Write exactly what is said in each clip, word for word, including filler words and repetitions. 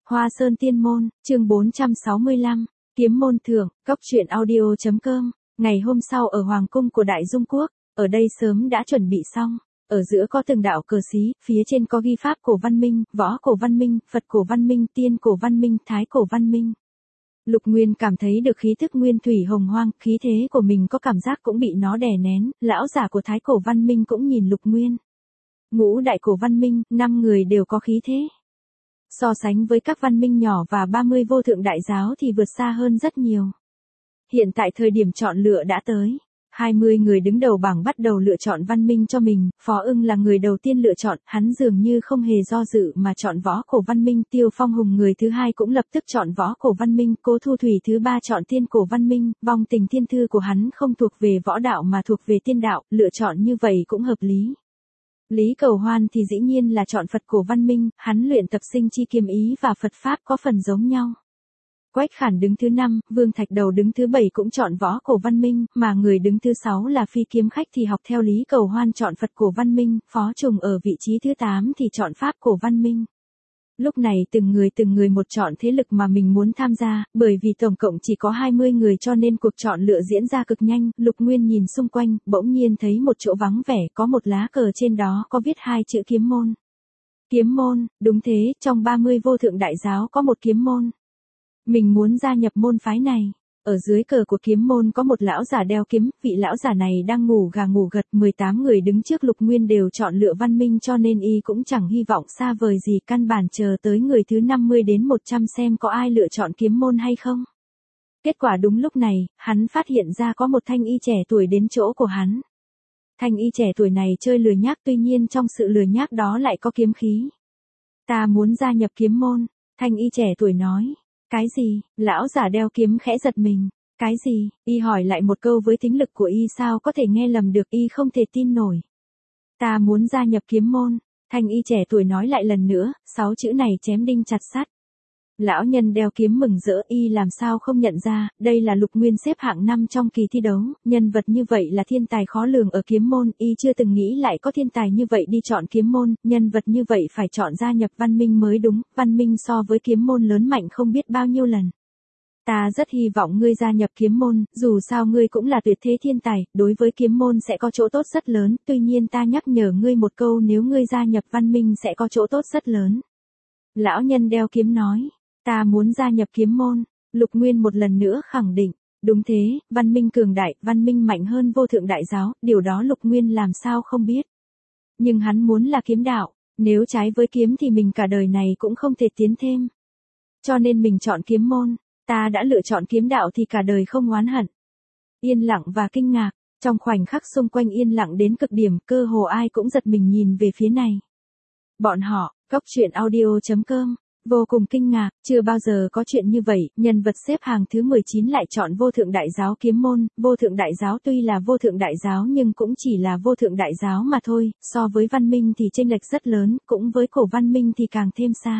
Hoa Sơn Tiên Môn, chương bốn trăm sáu mươi lăm, Kiếm Môn Thượng, Cốc truyện audio chấm com. Ngày hôm sau ở Hoàng cung của Đại Dung Quốc, ở đây sớm đã chuẩn bị xong. Ở giữa có từng đạo cờ xí, phía trên có ghi pháp cổ văn minh, võ cổ văn minh, Phật cổ văn minh, tiên cổ văn minh, thái cổ văn minh. Lục Nguyên cảm thấy được khí thức nguyên thủy hồng hoang, khí thế của mình có cảm giác cũng bị nó đè nén, lão giả của thái cổ văn minh cũng nhìn Lục Nguyên. Ngũ đại cổ văn minh, năm người đều có khí thế. So sánh với các văn minh nhỏ và ba mươi vô thượng đại giáo thì vượt xa hơn rất nhiều. Hiện tại thời điểm chọn lựa đã tới. hai mươi người đứng đầu bảng bắt đầu lựa chọn văn minh cho mình, Phó Ưng là người đầu tiên lựa chọn, hắn dường như không hề do dự mà chọn võ cổ văn minh, Tiêu Phong Hùng người thứ hai cũng lập tức chọn võ cổ văn minh, Cố Thu Thủy thứ ba chọn tiên cổ văn minh, Vong Tình thiên thư của hắn không thuộc về võ đạo mà thuộc về tiên đạo, lựa chọn như vậy cũng hợp lý. Lý Cầu Hoan thì dĩ nhiên là chọn Phật cổ văn minh, hắn luyện tập sinh chi kiếm ý và Phật Pháp có phần giống nhau. Quách Khản đứng thứ năm, Vương Thạch Đầu đứng thứ bảy cũng chọn võ cổ văn minh, mà người đứng thứ sáu là Phi Kiếm Khách thì học theo Lý Cầu Hoan chọn Phật cổ văn minh, Phó Trùng ở vị trí thứ tám thì chọn Pháp cổ văn minh. Lúc này từng người từng người một chọn thế lực mà mình muốn tham gia, bởi vì tổng cộng chỉ có hai mươi người cho nên cuộc chọn lựa diễn ra cực nhanh, Lục Nguyên nhìn xung quanh, bỗng nhiên thấy một chỗ vắng vẻ, có một lá cờ trên đó có viết hai chữ kiếm môn. Kiếm môn, đúng thế, trong ba mươi vô thượng đại giáo có một kiếm môn. Mình muốn gia nhập môn phái này. Ở dưới cờ của kiếm môn có một lão giả đeo kiếm, vị lão giả này đang ngủ gà ngủ gật, mười tám người đứng trước Lục Nguyên đều chọn lựa văn minh cho nên y cũng chẳng hy vọng xa vời gì, căn bản chờ tới người thứ năm mươi đến một trăm xem có ai lựa chọn kiếm môn hay không. Kết quả đúng lúc này, hắn phát hiện ra có một thanh y trẻ tuổi đến chỗ của hắn. Thanh y trẻ tuổi này chơi lừa nhác, tuy nhiên trong sự lừa nhác đó lại có kiếm khí. Ta muốn gia nhập kiếm môn, thanh y trẻ tuổi nói. Cái gì? Lão giả đeo kiếm khẽ giật mình. Cái gì? Y hỏi lại một câu với tính lực của y sao có thể nghe lầm được, y không thể tin nổi. Ta muốn gia nhập kiếm môn. Thanh y trẻ tuổi nói lại lần nữa, sáu chữ này chém đinh chặt sắt. Lão nhân đeo kiếm mừng rỡ, y làm sao không nhận ra, đây là Lục Nguyên xếp hạng năm trong kỳ thi đấu, nhân vật như vậy là thiên tài khó lường ở kiếm môn, y chưa từng nghĩ lại có thiên tài như vậy đi chọn kiếm môn, nhân vật như vậy phải chọn gia nhập văn minh mới đúng, văn minh so với kiếm môn lớn mạnh không biết bao nhiêu lần. Ta rất hy vọng ngươi gia nhập kiếm môn, dù sao ngươi cũng là tuyệt thế thiên tài, đối với kiếm môn sẽ có chỗ tốt rất lớn, tuy nhiên ta nhắc nhở ngươi một câu, nếu ngươi gia nhập văn minh sẽ có chỗ tốt rất lớn. Lão nhân đeo kiếm nói. Ta muốn gia nhập kiếm môn, Lục Nguyên một lần nữa khẳng định, đúng thế, văn minh cường đại, văn minh mạnh hơn vô thượng đại giáo, điều đó Lục Nguyên làm sao không biết. Nhưng hắn muốn là kiếm đạo, nếu trái với kiếm thì mình cả đời này cũng không thể tiến thêm. Cho nên mình chọn kiếm môn, ta đã lựa chọn kiếm đạo thì cả đời không oán hận. Yên lặng và kinh ngạc, trong khoảnh khắc xung quanh yên lặng đến cực điểm, cơ hồ ai cũng giật mình nhìn về phía này. Bọn họ, Cốc truyện audio chấm com. Vô cùng kinh ngạc, chưa bao giờ có chuyện như vậy, nhân vật xếp hàng thứ mười chín lại chọn vô thượng đại giáo kiếm môn, vô thượng đại giáo tuy là vô thượng đại giáo nhưng cũng chỉ là vô thượng đại giáo mà thôi, so với văn minh thì chênh lệch rất lớn, cũng với cổ văn minh thì càng thêm xa.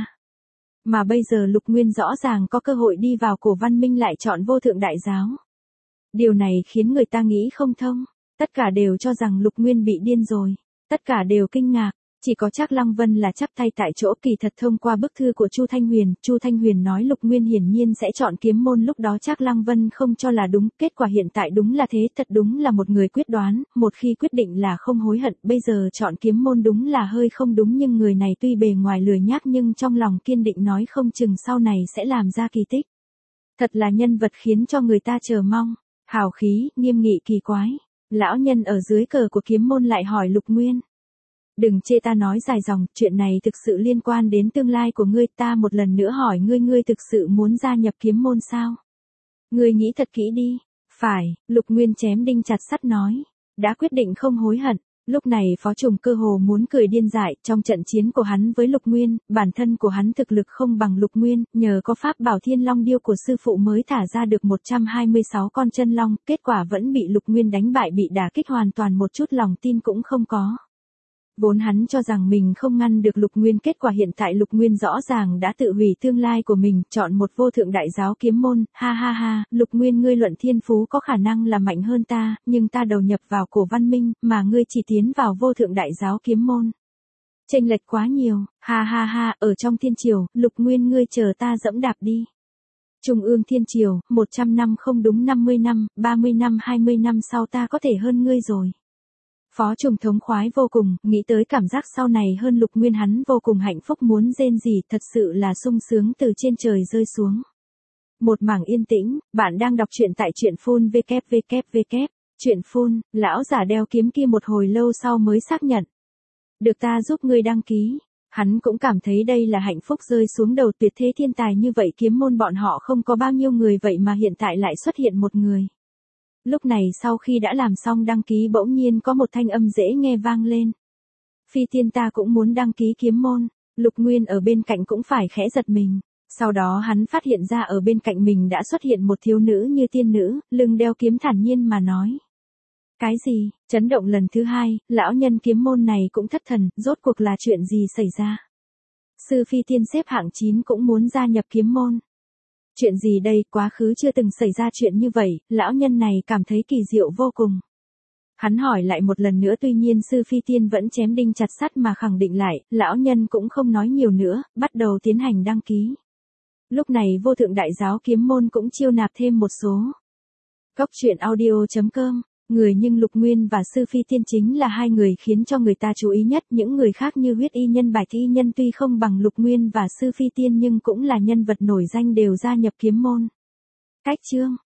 Mà bây giờ Lục Nguyên rõ ràng có cơ hội đi vào cổ văn minh lại chọn vô thượng đại giáo. Điều này khiến người ta nghĩ không thông, tất cả đều cho rằng Lục Nguyên bị điên rồi, tất cả đều kinh ngạc. Chỉ có Trác Lăng Vân là chắp tay tại chỗ, kỳ thật thông qua bức thư của Chu Thanh Huyền, Chu Thanh Huyền nói Lục Nguyên hiển nhiên sẽ chọn kiếm môn, lúc đó Trác Lăng Vân không cho là đúng, kết quả hiện tại đúng là thế, thật đúng là một người quyết đoán, một khi quyết định là không hối hận, bây giờ chọn kiếm môn đúng là hơi không đúng nhưng người này tuy bề ngoài lười nhác nhưng trong lòng kiên định nói không chừng sau này sẽ làm ra kỳ tích. Thật là nhân vật khiến cho người ta chờ mong, hào khí, nghiêm nghị kỳ quái. Lão nhân ở dưới cờ của kiếm môn lại hỏi Lục Nguyên. Đừng chê ta nói dài dòng, chuyện này thực sự liên quan đến tương lai của ngươi, ta một lần nữa hỏi ngươi, ngươi thực sự muốn gia nhập kiếm môn sao? Ngươi nghĩ thật kỹ đi. Phải, Lục Nguyên chém đinh chặt sắt nói. Đã quyết định không hối hận. Lúc này Phó Trùng cơ hồ muốn cười điên dại, trong trận chiến của hắn với Lục Nguyên, bản thân của hắn thực lực không bằng Lục Nguyên, nhờ có pháp bảo Thiên Long Điêu của sư phụ mới thả ra được một trăm hai mươi sáu con chân long, kết quả vẫn bị Lục Nguyên đánh bại, bị đả kích hoàn toàn, một chút lòng tin cũng không có. Vốn hắn cho rằng mình không ngăn được Lục Nguyên, kết quả hiện tại Lục Nguyên rõ ràng đã tự hủy tương lai của mình, chọn một vô thượng đại giáo kiếm môn, ha ha ha, Lục Nguyên ngươi luận thiên phú có khả năng là mạnh hơn ta, nhưng ta đầu nhập vào cổ văn minh, mà ngươi chỉ tiến vào vô thượng đại giáo kiếm môn. Chênh lệch quá nhiều, ha ha ha, ở trong thiên triều, Lục Nguyên ngươi chờ ta dẫm đạp đi. Trung ương thiên triều, một trăm năm không đúng năm mươi năm, ba mươi năm hai mươi năm sau ta có thể hơn ngươi rồi. Phó Trùng thống khoái vô cùng, nghĩ tới cảm giác sau này hơn Lục Nguyên hắn vô cùng hạnh phúc muốn rên rỉ, thật sự là sung sướng từ trên trời rơi xuống. Một mảng yên tĩnh, bạn đang đọc truyện tại truyện phun www. Truyện phun, lão giả đeo kiếm kia một hồi lâu sau mới xác nhận. Được ta giúp ngươi đăng ký. Hắn cũng cảm thấy đây là hạnh phúc rơi xuống đầu tuyệt thế thiên tài như vậy, kiếm môn bọn họ không có bao nhiêu người vậy mà hiện tại lại xuất hiện một người. Lúc này sau khi đã làm xong đăng ký bỗng nhiên có một thanh âm dễ nghe vang lên. Phi tiên ta cũng muốn đăng ký kiếm môn, Lục Nguyên ở bên cạnh cũng phải khẽ giật mình. Sau đó hắn phát hiện ra ở bên cạnh mình đã xuất hiện một thiếu nữ như tiên nữ, lưng đeo kiếm thản nhiên mà nói. Cái gì? Chấn động lần thứ hai, lão nhân kiếm môn này cũng thất thần, rốt cuộc là chuyện gì xảy ra? Sư Phi Tiên xếp hạng chín cũng muốn gia nhập kiếm môn. Chuyện gì đây, quá khứ chưa từng xảy ra chuyện như vậy, lão nhân này cảm thấy kỳ diệu vô cùng. Hắn hỏi lại một lần nữa, tuy nhiên Sư Phi Tiên vẫn chém đinh chặt sắt mà khẳng định lại, lão nhân cũng không nói nhiều nữa, bắt đầu tiến hành đăng ký. Lúc này Vô Thượng Đại Giáo kiếm môn cũng chiêu nạp thêm một số. Góc truyện audio chấm com. Người nhưng Lục Nguyên và Sư Phi Tiên chính là hai người khiến cho người ta chú ý nhất, những người khác như Huyết Y Nhân, Bạch Y Nhân tuy không bằng Lục Nguyên và Sư Phi Tiên nhưng cũng là nhân vật nổi danh đều gia nhập kiếm môn. Cách chương